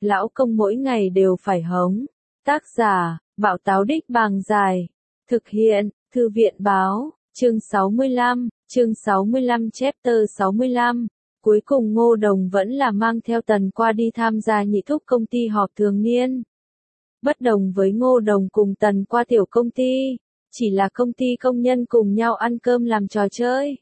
lão công mỗi ngày đều phải hống. Tác giả, Bảo Táo Đích Bàng Dài. Thực hiện, Thư viện Báo, chương 65 chapter 65. Cuối cùng Ngô Đồng vẫn là mang theo Tần Qua đi tham gia nhị thúc công ty họp thường niên. Bất đồng với Ngô Đồng cùng Tần Qua tiểu công ty, chỉ là công ty công nhân cùng nhau ăn cơm làm trò chơi.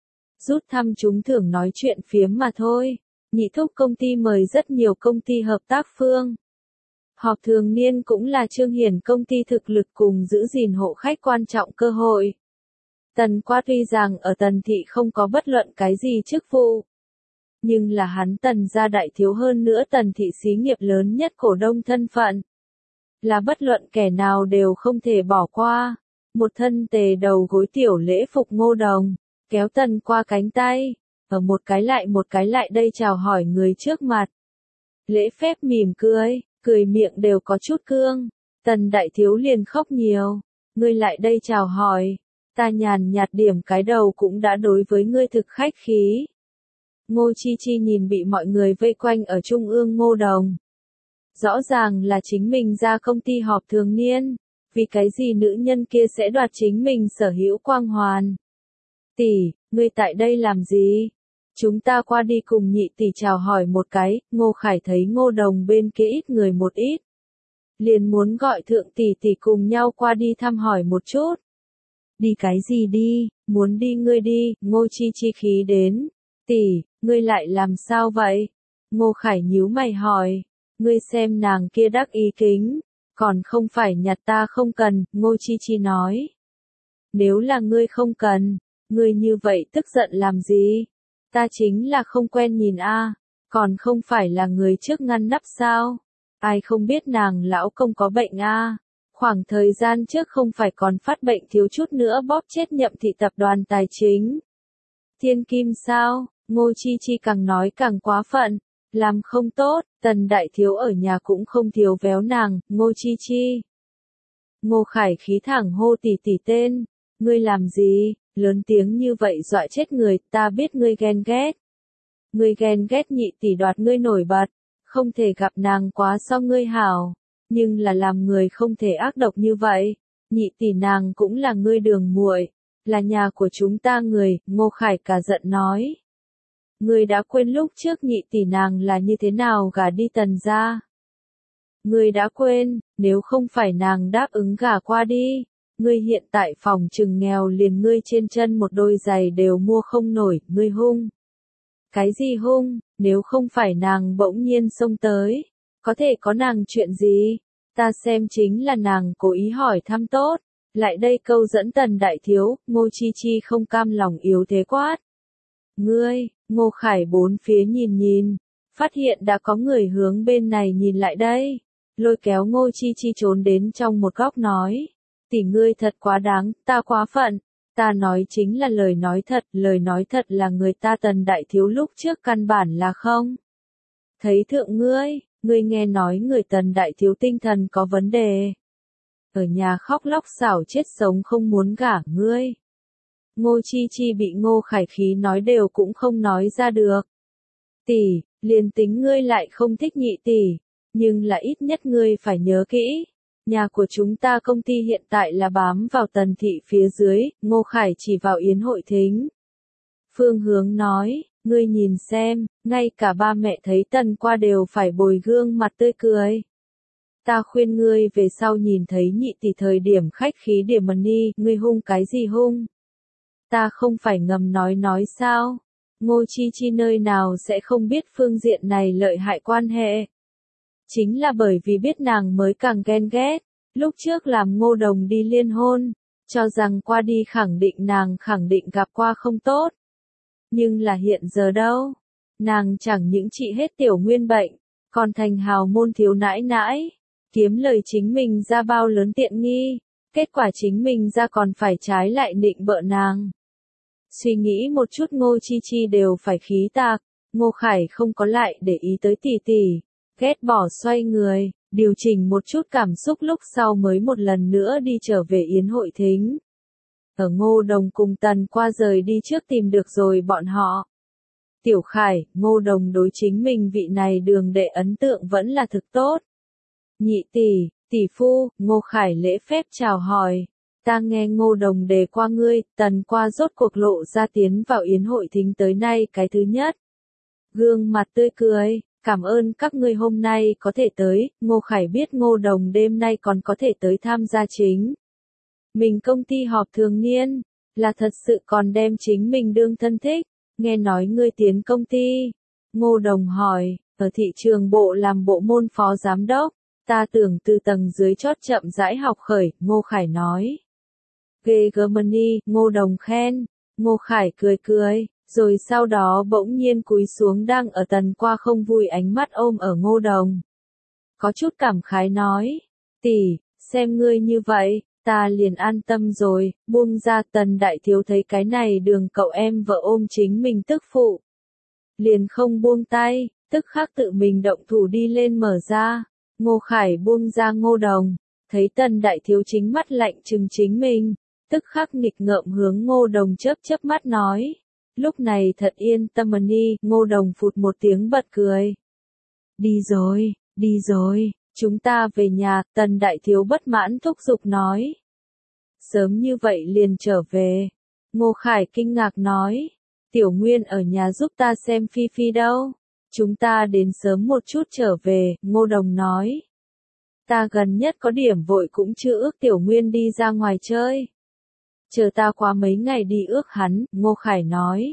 Rút thăm trúng thưởng nói chuyện phiếm mà thôi. Nhị thúc công ty mời rất nhiều công ty hợp tác phương. Họp thường niên cũng là trương hiển công ty thực lực cùng giữ gìn hộ khách quan trọng cơ hội. Tần Qua tuy rằng ở Tần thị không có bất luận cái gì chức vụ, nhưng là hắn Tần gia đại thiếu, hơn nữa Tần thị xí nghiệp lớn nhất cổ đông thân phận, là bất luận kẻ nào đều không thể bỏ qua. Một thân tề đầu gối tiểu lễ phục Ngô Đồng, kéo Tần Qua cánh tay, ở một cái lại đây chào hỏi người trước mặt. Lễ phép mỉm cười miệng đều có chút cương. Tần đại thiếu liền khóc nhiều. Ngươi lại đây chào hỏi, ta nhàn nhạt điểm cái đầu cũng đã đối với ngươi thực khách khí. Ngô Chi Chi nhìn bị mọi người vây quanh ở trung ương Ngô Đồng. Rõ ràng là chính mình ra công ty họp thường niên, vì cái gì nữ nhân kia sẽ đoạt chính mình sở hữu quang hoàn. Tỷ, ngươi tại đây làm gì? Chúng ta qua đi cùng nhị tỷ chào hỏi một cái. Ngô Khải thấy Ngô Đồng bên kia ít người một ít, liền muốn gọi thượng tỷ tỷ cùng nhau qua đi thăm hỏi một chút. Đi cái gì đi, muốn đi ngươi đi. Ngô Chi Chi khí đến. Tỷ, ngươi lại làm sao vậy? Ngô Khải nhíu mày hỏi. Ngươi xem nàng kia đắc ý kính, còn không phải nhặt ta không cần. Ngô Chi Chi nói. Nếu là ngươi không cần, ngươi như vậy tức giận làm gì? Ta chính là không quen nhìn a, còn không phải là người trước ngăn nắp sao? Ai không biết nàng lão công có bệnh a? Khoảng thời gian trước không phải còn phát bệnh thiếu chút nữa bóp chết Nhậm thị tập đoàn tài chính Thiên Kim sao? Ngô Chi Chi càng nói càng quá phận, làm không tốt. Tần đại thiếu ở nhà cũng không thiếu véo nàng. Ngô Chi Chi. Ngô Khải khí thẳng hô tỷ tỷ tên. Ngươi làm gì? Lớn tiếng như vậy dọa chết người. Ta biết ngươi ghen ghét. Ngươi ghen ghét nhị tỷ đoạt ngươi nổi bật, không thể gặp nàng quá so ngươi hảo, nhưng là làm người không thể ác độc như vậy. Nhị tỷ nàng cũng là ngươi đường muội, là nhà của chúng ta người. Ngô Khải cả giận nói. Ngươi đã quên lúc trước nhị tỷ nàng là như thế nào gả đi Tần gia? Ngươi đã quên, nếu không phải nàng đáp ứng gả qua đi, ngươi hiện tại phòng trừng nghèo liền ngươi trên chân một đôi giày đều mua không nổi. Ngươi hung. Cái gì hung? Nếu không phải nàng bỗng nhiên xông tới, có thể có nàng chuyện gì? Ta xem chính là nàng cố ý hỏi thăm tốt. Lại đây câu dẫn Tần đại thiếu. Ngô Chi Chi không cam lòng yếu thế quát. Ngươi. Ngô Khải bốn phía nhìn, phát hiện đã có người hướng bên này nhìn lại đây, lôi kéo Ngô Chi Chi trốn đến trong một góc nói. Tỷ ngươi thật quá đáng, ta quá phận. Ta nói chính là lời nói thật là người ta Tần đại thiếu lúc trước căn bản là không thấy thượng ngươi nghe nói người Tần đại thiếu tinh thần có vấn đề, ở nhà khóc lóc xảo chết sống không muốn gả ngươi. Ngô Chi Chi bị Ngô Khải khí nói đều cũng không nói ra được. Tỷ, liền tính ngươi lại không thích nhị tỷ, nhưng là ít nhất ngươi phải nhớ kỹ, nhà của chúng ta công ty hiện tại là bám vào Tần thị phía dưới. Ngô Khải chỉ vào yến hội thính phương hướng nói. Ngươi nhìn xem, ngay cả ba mẹ thấy Tần Qua đều phải bồi gương mặt tươi cười. Ta khuyên ngươi về sau nhìn thấy nhị tỷ thời điểm khách khí điểm mà đi. Ngươi hung cái gì hung? Ta không phải ngầm nói sao? Ngô Chi Chi nơi nào sẽ không biết phương diện này lợi hại quan hệ. Chính là bởi vì biết nàng mới càng ghen ghét. Lúc trước làm Ngô Đồng đi liên hôn, cho rằng qua đi nàng khẳng định gặp qua không tốt. Nhưng là hiện giờ đâu? Nàng chẳng những trị hết tiểu nguyên bệnh, còn thành hào môn thiếu nãi nãi, kiếm lời chính mình ra bao lớn tiện nghi. Kết quả chính mình ra còn phải trái lại nịnh bợ nàng. Suy nghĩ một chút Ngô Chi Chi đều phải khí tạc. Ngô Khải không có lại để ý tới tỷ tỷ, ghét bỏ xoay người, điều chỉnh một chút cảm xúc lúc sau mới một lần nữa đi trở về yến hội thính. Ở Ngô Đồng cùng Tần Qua rời đi trước tìm được rồi bọn họ. Tiểu Khải, Ngô Đồng đối chính mình vị này đường đệ ấn tượng vẫn là thực tốt. Nhị tỷ, tỷ phu, Ngô Khải lễ phép chào hỏi. Ta nghe Ngô Đồng đề qua ngươi, Tần Qua rốt cuộc lộ ra tiến vào yến hội thính tới nay cái thứ nhất. Gương mặt tươi cười, cảm ơn các ngươi hôm nay có thể tới, Ngô Khải biết Ngô Đồng đêm nay còn có thể tới tham gia chính. Mình công ty họp thường niên, là thật sự còn đem chính mình đương thân thích, nghe nói ngươi tiến công ty. Ngô Đồng hỏi, ở thị trường bộ làm bộ môn phó giám đốc, ta tưởng từ tầng dưới chót chậm rãi học khởi, Ngô Khải nói. Ghê Germany, Ngô Đồng khen, Ngô Khải cười cười, rồi sau đó bỗng nhiên cúi xuống đang ở Tần Qua không vui ánh mắt ôm ở Ngô Đồng. Có chút cảm khái nói, tỷ, xem ngươi như vậy, ta liền an tâm rồi, buông ra. Tần đại thiếu thấy cái này đường cậu em vợ ôm chính mình tức phụ. Liền không buông tay, tức khắc tự mình động thủ đi lên mở ra, Ngô Khải buông ra Ngô Đồng, thấy Tần đại thiếu chính mắt lạnh trừng chính mình, tức khắc nghịch ngợm hướng Ngô Đồng chớp chớp mắt nói. Lúc này thật yên tâm đi, Ngô Đồng phụt một tiếng bật cười. Đi rồi, chúng ta về nhà, Tần đại thiếu bất mãn thúc giục nói. Sớm như vậy liền trở về. Ngô Khải kinh ngạc nói. Tiểu Nguyên ở nhà giúp ta xem Phi Phi đâu. Chúng ta đến sớm một chút trở về, Ngô Đồng nói. Ta gần nhất có điểm vội cũng chưa ước Tiểu Nguyên đi ra ngoài chơi. Chờ ta qua mấy ngày đi ước hắn, Ngô Khải nói.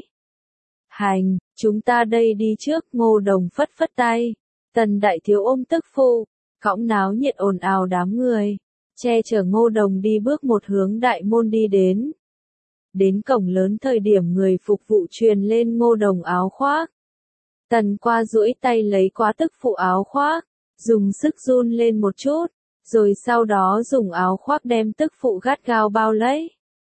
Hành, chúng ta đây đi trước, Ngô Đồng phất phất tay. Tần đại thiếu ôm tức phụ, cõng náo nhiệt ồn ào đám người, che chở Ngô Đồng đi bước một hướng đại môn đi đến. Đến cổng lớn thời điểm người phục vụ truyền lên Ngô Đồng áo khoác. Tần Qua duỗi tay lấy quá tức phụ áo khoác, dùng sức run lên một chút, rồi sau đó dùng áo khoác đem tức phụ gắt gao bao lấy.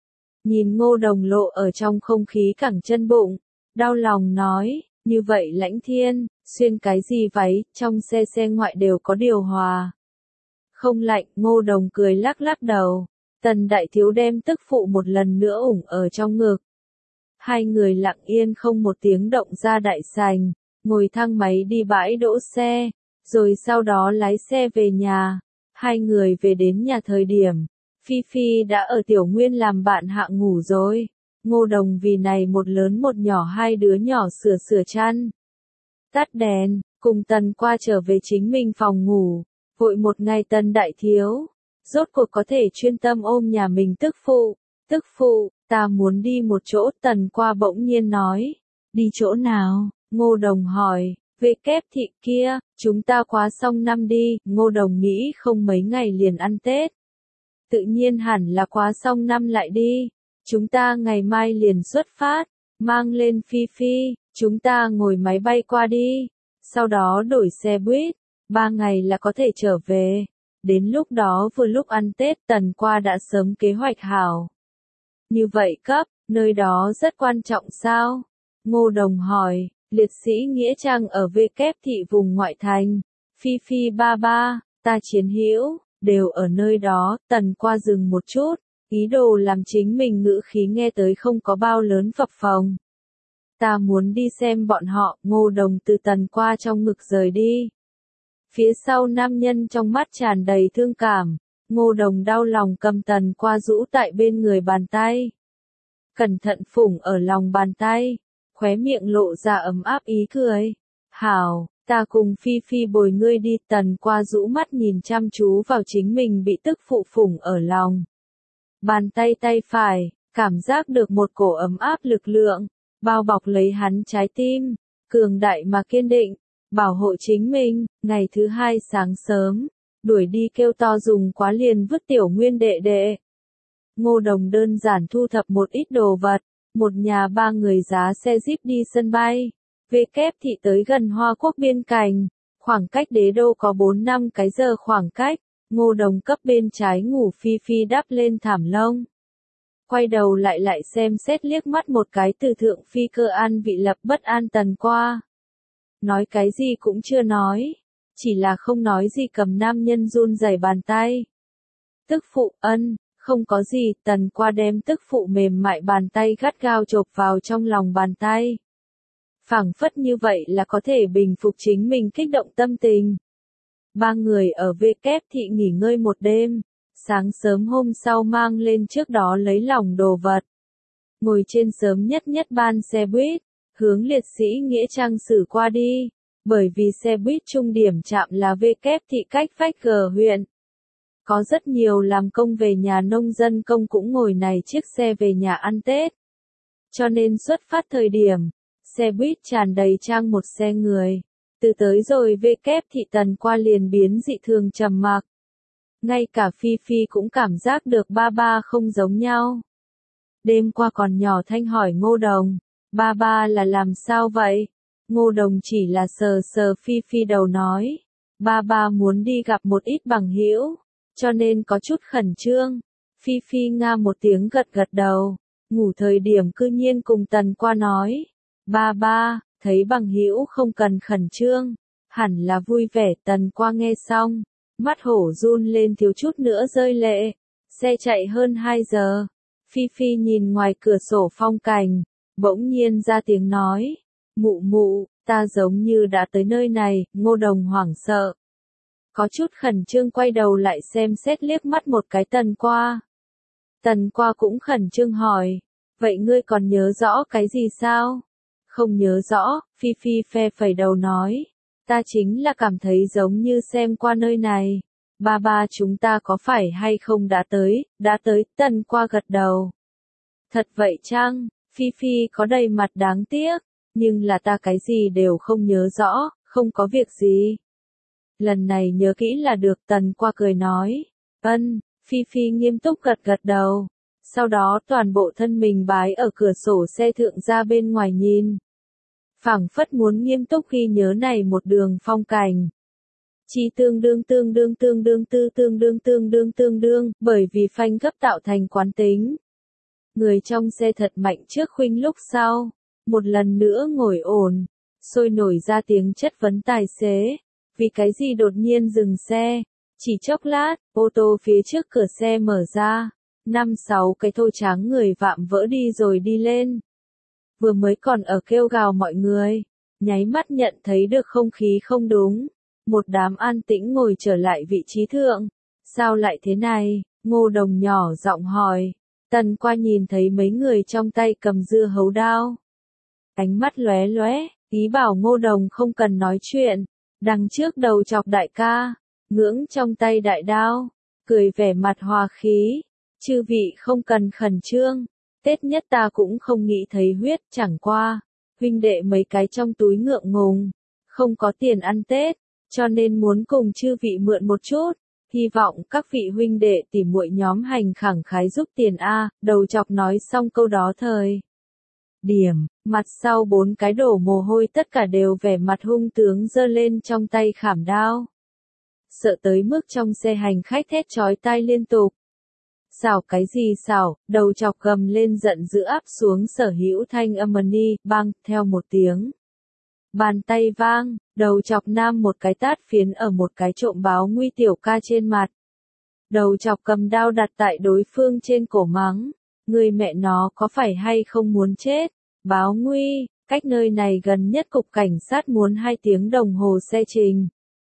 Nhìn Ngô Đồng lộ ở trong không khí cẳng chân bụng, đau lòng nói, như vậy lãnh thiên, xuyên cái gì váy, trong xe ngoại đều có điều hòa. Không lạnh, Ngô Đồng cười lắc lắc đầu. Tần đại thiếu đem tức phụ một lần nữa ủng ở trong ngực. Hai người lặng yên không một tiếng động ra đại sảnh, ngồi thang máy đi bãi đỗ xe, rồi sau đó lái xe về nhà. Hai người về đến nhà thời điểm, Phi Phi đã ở Tiểu Nguyên làm bạn hạ ngủ rồi. Ngô Đồng vì này một lớn một nhỏ hai đứa nhỏ sửa chăn. Tắt đèn, cùng Tần Qua trở về chính mình phòng ngủ, vội một ngày Tần đại thiếu. Rốt cuộc có thể chuyên tâm ôm nhà mình tức phụ, ta muốn đi một chỗ, Tần Qua bỗng nhiên nói. Đi chỗ nào? Ngô Đồng hỏi. Về kép thị kia, chúng ta quá xong năm đi, Ngô Đồng nghĩ không mấy ngày liền ăn Tết. Tự nhiên hẳn là quá xong năm lại đi. Chúng ta ngày mai liền xuất phát, mang lên Phi Phi, chúng ta ngồi máy bay qua đi. Sau đó đổi xe buýt, 3 ngày là có thể trở về. Đến lúc đó vừa lúc ăn Tết, Tần Qua đã sớm kế hoạch hảo. Như vậy cấp, nơi đó rất quan trọng sao? Ngô Đồng hỏi, liệt sĩ nghĩa trang ở kép thị vùng ngoại thành. Phi Phi ba ba, ta chiến hữu, đều ở nơi đó. Tần Qua dừng một chút, ý đồ làm chính mình ngữ khí nghe tới không có bao lớn phập phồng. Ta muốn đi xem bọn họ, Ngô Đồng từ Tần Qua trong ngực rời đi. Phía sau nam nhân trong mắt tràn đầy thương cảm, Ngô Đồng đau lòng cầm Tần Qua rũ tại bên người bàn tay. Cẩn thận phủng ở lòng bàn tay, khóe miệng lộ ra ấm áp ý cười. Hảo, ta cùng Phi Phi bồi ngươi đi. Tần Qua rũ mắt nhìn chăm chú vào chính mình bị tức phụ phủng ở lòng. Bàn tay phải, cảm giác được một cổ ấm áp lực lượng, bao bọc lấy hắn trái tim, cường đại mà kiên định. Bảo hộ chính mình. Ngày thứ hai sáng sớm, đuổi đi kêu to dùng quá liền vứt Tiểu Nguyên đệ đệ. Ngô Đồng đơn giản thu thập một ít đồ vật, một nhà 3 người giá xe jeep đi sân bay. Kép thị tới gần Hoa Quốc biên cảnh, khoảng cách Đế Đô có 4-5 cái giờ khoảng cách. Ngô Đồng cấp bên trái ngủ Phi Phi đắp lên thảm lông. Quay đầu lại xem xét liếc mắt một cái từ thượng phi cơ an vị lập bất an Tần Qua. Nói cái gì cũng chưa nói, chỉ là không nói gì cầm nam nhân run rẩy bàn tay. Tức phụ, không có gì, Tần Qua đem tức phụ mềm mại bàn tay gắt gao chộp vào trong lòng bàn tay. phảng phất như vậy là có thể bình phục chính mình kích động tâm tình. Ba người ở WK thị nghỉ ngơi một đêm, sáng sớm hôm sau mang lên trước đó lấy lòng đồ vật. Ngồi trên sớm nhất ban xe buýt, hướng liệt sĩ nghĩa trang Sử qua đi, bởi vì xe buýt trung điểm trạm là WK thị cách vách G huyện. Có rất nhiều làm công về nhà nông dân công cũng ngồi này chiếc xe về nhà ăn Tết. Cho nên xuất phát thời điểm, xe buýt tràn đầy trang một xe người. Từ tới rồi WK thị Tần qua liền biến dị thường trầm mặc. Ngay cả Phi Phi cũng cảm giác được ba không giống nhau. Đêm qua còn nhỏ thanh hỏi Ngô Đồng, ba là làm sao vậy? Ngô Đồng chỉ là sờ Phi Phi đầu nói, ba muốn đi gặp một ít bằng hữu, cho nên có chút khẩn trương. Phi Phi nga một tiếng gật đầu, ngủ thời điểm cư nhiên cùng Tần qua nói, ba, thấy bằng hữu không cần khẩn trương, hẳn là vui vẻ. Tần qua nghe xong, mắt hổ run lên thiếu chút nữa rơi lệ. Xe chạy hơn 2 giờ, Phi Phi nhìn ngoài cửa sổ phong cảnh, bỗng nhiên ra tiếng nói, mụ, ta giống như đã tới nơi này. Ngô Đồng hoảng sợ, có chút khẩn trương quay đầu lại xem xét liếc mắt một cái Tần qua. Tần qua cũng khẩn trương hỏi, vậy ngươi còn nhớ rõ cái gì sao? Không nhớ rõ, Phi Phi phe phẩy đầu nói, ta chính là cảm thấy giống như xem qua nơi này. Ba chúng ta có phải hay không đã tới, Tần qua gật đầu. Thật vậy chăng? Phi Phi có đầy mặt đáng tiếc, nhưng là ta cái gì đều không nhớ rõ, không có việc gì. Lần này nhớ kỹ là được. Tần qua cười nói, Phi Phi nghiêm túc gật đầu. Sau đó toàn bộ thân mình bái ở cửa sổ xe thượng ra bên ngoài nhìn. Phảng phất muốn nghiêm túc ghi nhớ này một đường phong cảnh. Chi tương đương, bởi vì phanh gấp tạo thành quán tính. Người trong xe thật mạnh trước khuynh lúc sau, một lần nữa ngồi ổn, sôi nổi ra tiếng chất vấn tài xế, vì cái gì đột nhiên dừng xe. Chỉ chốc lát, ô tô phía trước cửa xe mở ra, 5-6 cái thô tráng người vạm vỡ đi rồi đi lên. Vừa mới còn ở kêu gào mọi người, nháy mắt nhận thấy được không khí không đúng. Một đám an tĩnh ngồi trở lại vị trí thượng. Sao lại thế này? Ngô Đồng nhỏ giọng hỏi. Tần qua nhìn thấy mấy người trong tay cầm dưa hấu đao. Ánh mắt lóe, ý bảo Ngô Đồng không cần nói chuyện. Đằng trước đầu chọc đại ca, ngưỡng trong tay đại đao, cười vẻ mặt hòa khí. Chư vị không cần khẩn trương, Tết nhất ta cũng không nghĩ thấy huyết, chẳng qua. Huynh đệ mấy cái trong túi ngượng ngùng, không có tiền ăn Tết, cho nên muốn cùng chư vị mượn một chút. Hy vọng các vị huynh đệ tỉ muội nhóm hành khẳng khái giúp tiền a. Đầu chọc nói xong câu đó thời điểm, mặt sau 4 cái đổ mồ hôi tất cả đều vẻ mặt hung tướng giơ lên trong tay khảm đao. Sợ tới mức trong xe hành khách thét chói tai liên tục. Xảo cái gì xảo? Đầu chọc gầm lên giận dữ áp xuống sở hữu thanh âm ni, bang, theo một tiếng. Bàn tay vang, đầu chọc nam một cái tát phiến ở một cái trộm báo nguy tiểu ca trên mặt. Đầu chọc cầm đao đặt tại đối phương trên cổ mắng, người mẹ nó có phải hay không muốn chết? Báo nguy, cách nơi này gần nhất cục cảnh sát muốn 2 tiếng đồng hồ xe trình.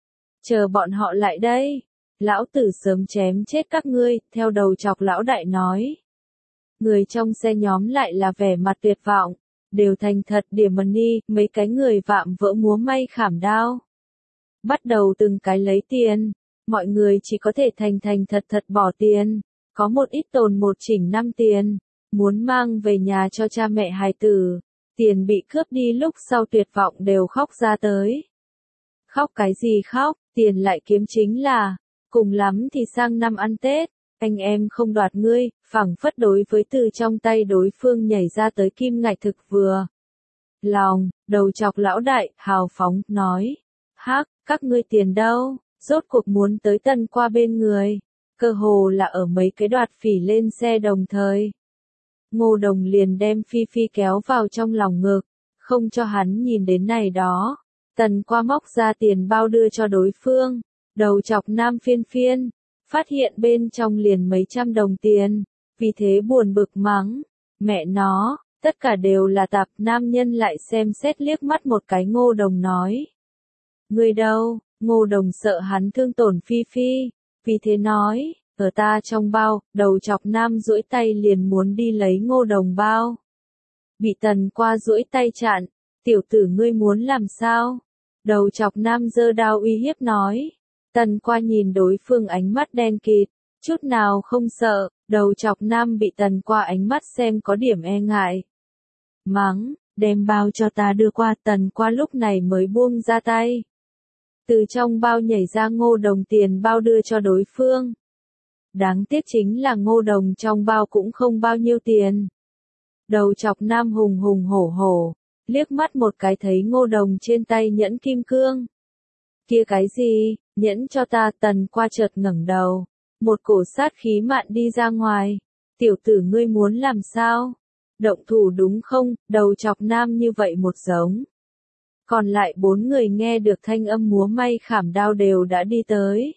Chờ bọn họ lại đây, lão tử sớm chém chết các ngươi, theo đầu chọc lão đại nói. Người trong xe nhóm lại là vẻ mặt tuyệt vọng, đều thành thật điểm money, mấy cái người vạm vỡ múa may khảm đao. Bắt đầu từng cái lấy tiền, mọi người chỉ có thể thành thật bỏ tiền, có một ít tồn một chỉnh 5 tiền, muốn mang về nhà cho cha mẹ hài tử, tiền bị cướp đi lúc sau tuyệt vọng đều khóc ra tới. Khóc cái gì khóc, tiền lại kiếm chính là, cùng lắm thì sang năm ăn Tết, anh em không đoạt ngươi, phảng phất đối với từ trong tay đối phương nhảy ra tới kim ngạch thực vừa. Lòng, đầu chọc lão đại, hào phóng, nói, hắc, các ngươi tiền đâu, rốt cuộc muốn tới Tần qua bên người, cơ hồ là ở mấy cái đoạt phỉ lên xe đồng thời. Ngô Đồng liền đem Phi Phi kéo vào trong lòng ngực, không cho hắn nhìn đến này đó. Tần qua móc ra tiền bao đưa cho đối phương, đầu chọc nam phiên, phát hiện bên trong liền mấy trăm đồng tiền, vì thế buồn bực mắng, mẹ nó, Tất cả đều là tạp. Nam nhân lại xem xét liếc mắt một cái Ngô Đồng nói. Ngươi đâu? Ngô Đồng sợ hắn thương tổn Phi Phi, vì thế nói, ở ta trong bao. Đầu chọc nam duỗi tay liền muốn đi lấy Ngô Đồng bao. Bị Tần Qua duỗi tay chặn, tiểu tử ngươi muốn làm sao? Đầu chọc nam giơ đao uy hiếp nói. Tần Qua nhìn đối phương ánh mắt đen kịt, chút nào không sợ. Đầu chọc nam bị Tần Qua ánh mắt xem có điểm e ngại. Mắng, đem bao cho ta đưa qua. Tần Qua lúc này mới buông ra tay. Từ trong bao nhảy ra Ngô Đồng tiền bao đưa cho đối phương. Đáng tiếc chính là Ngô Đồng trong bao cũng không bao nhiêu tiền. Đầu chọc nam hùng hùng hổ hổ, liếc mắt một cái thấy Ngô Đồng trên tay nhẫn kim cương. Kia cái gì, nhẫn cho ta. Tần Qua chợt ngẩng đầu, một cổ sát khí mạn đi ra ngoài. Tiểu tử ngươi muốn làm sao? Động thủ đúng không? Đầu chọc nam như vậy một giống. Còn lại 4 người nghe được thanh âm múa may khảm đao đều đã đi tới.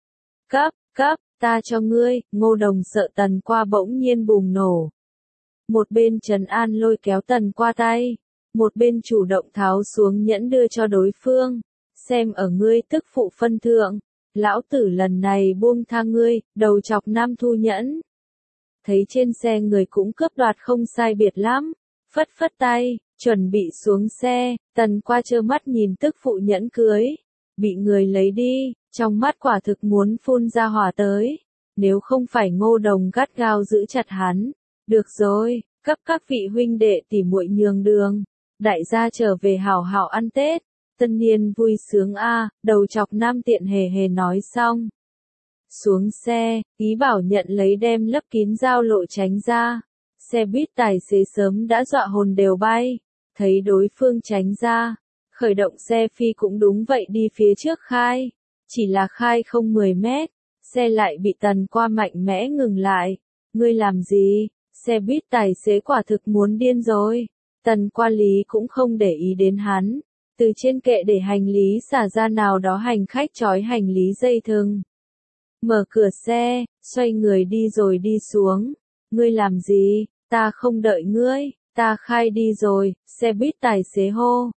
Cấp, ta cho ngươi. Ngô Đồng sợ Tần Qua bỗng nhiên bùng nổ. Một bên trấn an lôi kéo Tần Qua tay, một bên chủ động tháo xuống nhẫn đưa cho đối phương. Xem ở ngươi tức phụ phân thượng, lão tử lần này buông tha ngươi. Đầu chọc nam thu nhẫn. Thấy trên xe người cũng cướp đoạt không sai biệt lắm, phất phất tay, chuẩn bị xuống xe. Tần Qua trơ mắt nhìn tức phụ nhẫn cưới, bị người lấy đi, trong mắt quả thực muốn phun ra hỏa tới. Nếu không phải Ngô Đồng gắt gao giữ chặt hắn. Được rồi, cấp các vị huynh đệ tỉ muội nhường đường. Đại gia trở về hảo hảo ăn Tết. Tân niên vui sướng a. Đầu chọc nam tiện hề hề nói xong. Xuống xe, ý bảo nhận lấy đem lấp kín giao lộ tránh ra. Xe buýt tài xế sớm đã dọa hồn đều bay. Thấy đối phương tránh ra, khởi động xe phi cũng đúng vậy đi phía trước khai. Chỉ là khai không 10 mét, xe lại bị Tần Qua mạnh mẽ ngừng lại. Ngươi làm gì? Xe buýt tài xế quả thực muốn điên rồi. Tần Qua lý cũng không để ý đến hắn. Từ trên kệ để hành lý xả ra nào đó hành khách trói hành lý dây thừng. Mở cửa xe, xoay người đi rồi đi xuống. Ngươi làm gì? Ta không đợi ngươi, ta khai đi rồi. Xe buýt tài xế hô.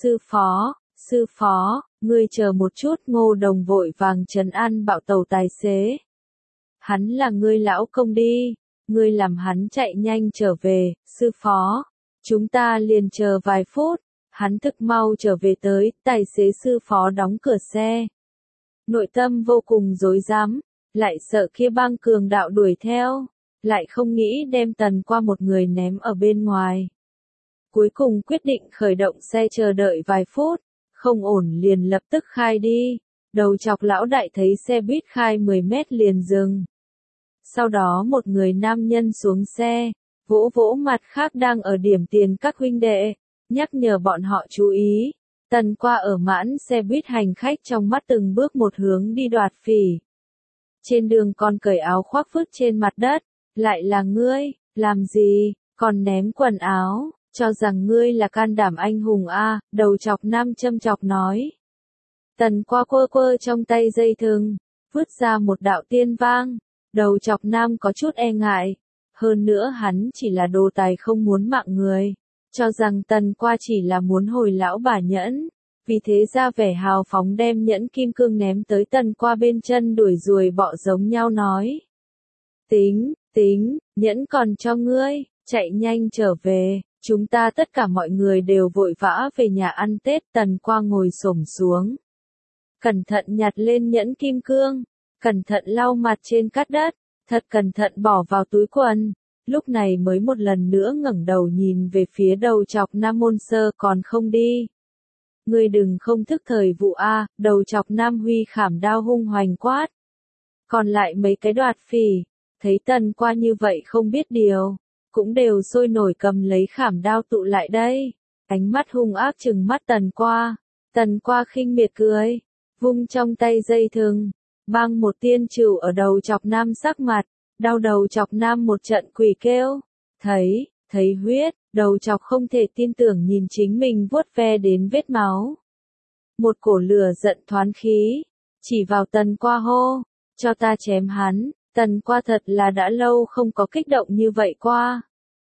Sư phó, ngươi chờ một chút. Ngô Đồng vội vàng trấn an bảo tàu tài xế. Hắn là ngươi lão công đi, ngươi làm hắn chạy nhanh trở về. Sư phó, chúng ta liền chờ vài phút. Hắn thực mau trở về tới. Tài xế sư phó đóng cửa xe. Nội tâm vô cùng rối rắm, lại sợ kia băng cường đạo đuổi theo, lại không nghĩ đem Tần Qua một người ném ở bên ngoài. Cuối cùng quyết định khởi động xe chờ đợi vài phút, không ổn liền lập tức khai đi. Đầu chọc lão đại thấy xe buýt khai 10 mét liền dừng. Sau đó một người nam nhân xuống xe, vỗ vỗ mặt khác đang ở điểm tiền các huynh đệ, nhắc nhở bọn họ chú ý. Tần Qua ở mãn xe buýt hành khách trong mắt từng bước một hướng đi đoạt phỉ. Trên đường còn cởi áo khoác vứt trên mặt đất. Lại là ngươi, làm gì, còn ném quần áo, cho rằng ngươi là can đảm anh hùng a. Đầu chọc nam châm chọc nói. Tần Qua quơ quơ trong tay dây thừng, vứt ra một đạo tiên vang. Đầu chọc nam có chút e ngại. Hơn nữa hắn chỉ là đồ tài không muốn mạng người. Cho rằng Tần Qua chỉ là muốn hồi lão bà nhẫn. Vì thế ra vẻ hào phóng đem nhẫn kim cương ném tới Tần Qua bên chân đuổi ruồi bọ giống nhau nói. Tính, nhẫn còn cho ngươi, chạy nhanh trở về. Chúng ta tất cả mọi người đều vội vã về nhà ăn Tết. Tần Qua ngồi xổm xuống, cẩn thận nhặt lên nhẫn kim cương, cẩn thận lau mặt trên cát đất, thật cẩn thận bỏ vào túi quần. Lúc này mới một lần nữa ngẩng đầu nhìn về phía đầu chọc Nam Môn Sơ. Còn không đi? Ngươi đừng không thức thời vụ a. Đầu chọc Nam Huy khảm đao hung hoành quát. Còn lại mấy cái đoạt phỉ, thấy Tần Qua như vậy không biết điều, cũng đều sôi nổi cầm lấy khảm đao tụ lại đây. Ánh mắt hung ác trừng mắt Tần Qua. Tần Qua khinh miệt cười, vung trong tay dây thừng, băng một tiên trừu ở đầu chọc Nam sắc mặt. Đau đầu chọc Nam một trận quỷ kêu. Thấy huyết, đầu chọc không thể tin tưởng nhìn chính mình vuốt ve đến vết máu. Một cổ lửa giận thoán khí, chỉ vào Tần Qua hô, cho ta chém hắn. Tần Qua thật là đã lâu không có kích động như vậy qua.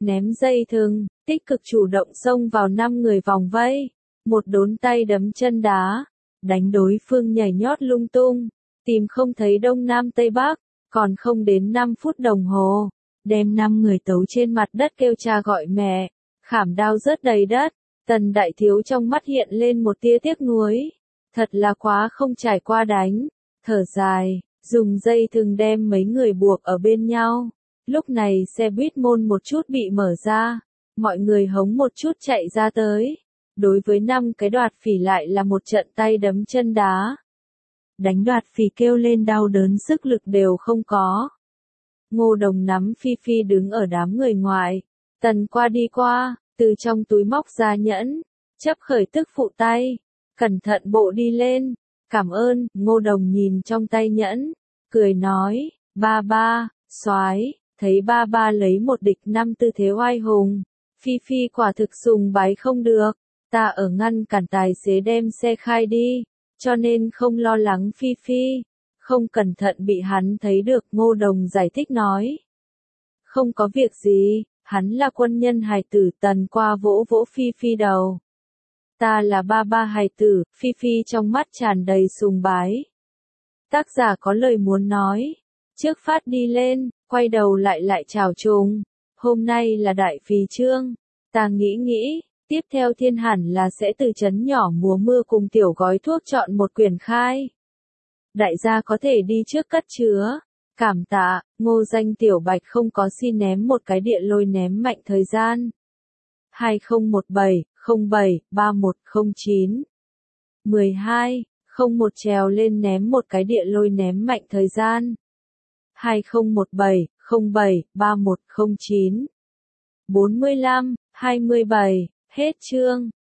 ném dây thừng, tích cực chủ động xông vào 5 người vòng vây, một đốn tay đấm chân đá, đánh đối phương nhảy nhót lung tung, tìm không thấy đông nam tây bắc, còn không đến 5 phút đồng hồ, đem 5 người tấu trên mặt đất kêu cha gọi mẹ, khảm đao rớt đầy đất. Tần đại thiếu trong mắt hiện lên một tia tiếc nuối, thật là quá không trải qua đánh, thở dài, dùng dây thừng đem mấy người buộc ở bên nhau. Lúc này xe buýt môn một chút bị mở ra, mọi người hống một chút chạy ra tới. Đối với 5 cái đoạt phỉ lại là một trận tay đấm chân đá. Đánh đoạt phỉ kêu lên đau đớn sức lực đều không có. Ngô Đồng nắm Phi Phi đứng ở đám người ngoài, Tần qua đi qua, từ trong túi móc ra nhẫn, chấp khởi tức phụ tay, cẩn thận bộ đi lên, cảm ơn. Ngô Đồng nhìn trong tay nhẫn, cười nói, ba ba, soái, thấy ba ba lấy một địch 5 tư thế oai hùng, Phi Phi quả thực sùng bái không được, ta ở ngăn cản tài xế đem xe khai đi, cho nên không lo lắng Phi Phi, không cẩn thận bị hắn thấy được. Ngô Đồng giải thích nói, không có việc gì, hắn là quân nhân hài tử. Tần qua vỗ vỗ Phi Phi đầu, ta là ba ba hài tử. Phi Phi trong mắt tràn đầy sùng bái. Tác giả có lời muốn nói, trước phát đi lên, quay đầu lại chào trùng, hôm nay là đại phì chương, ta nghĩ, tiếp theo thiên hẳn là sẽ từ trấn nhỏ mùa mưa cùng tiểu gói thuốc chọn một quyển khai. Đại gia có thể đi trước cất chứa. Cảm tạ. Ngô Danh Tiểu Bạch không có xin ném một cái địa lôi ném mạnh thời gian. 2017, 07, 3109. 12, 01 trèo lên ném một cái địa lôi ném mạnh thời gian. 2017, 07, 3109. 45, 27, hết chương.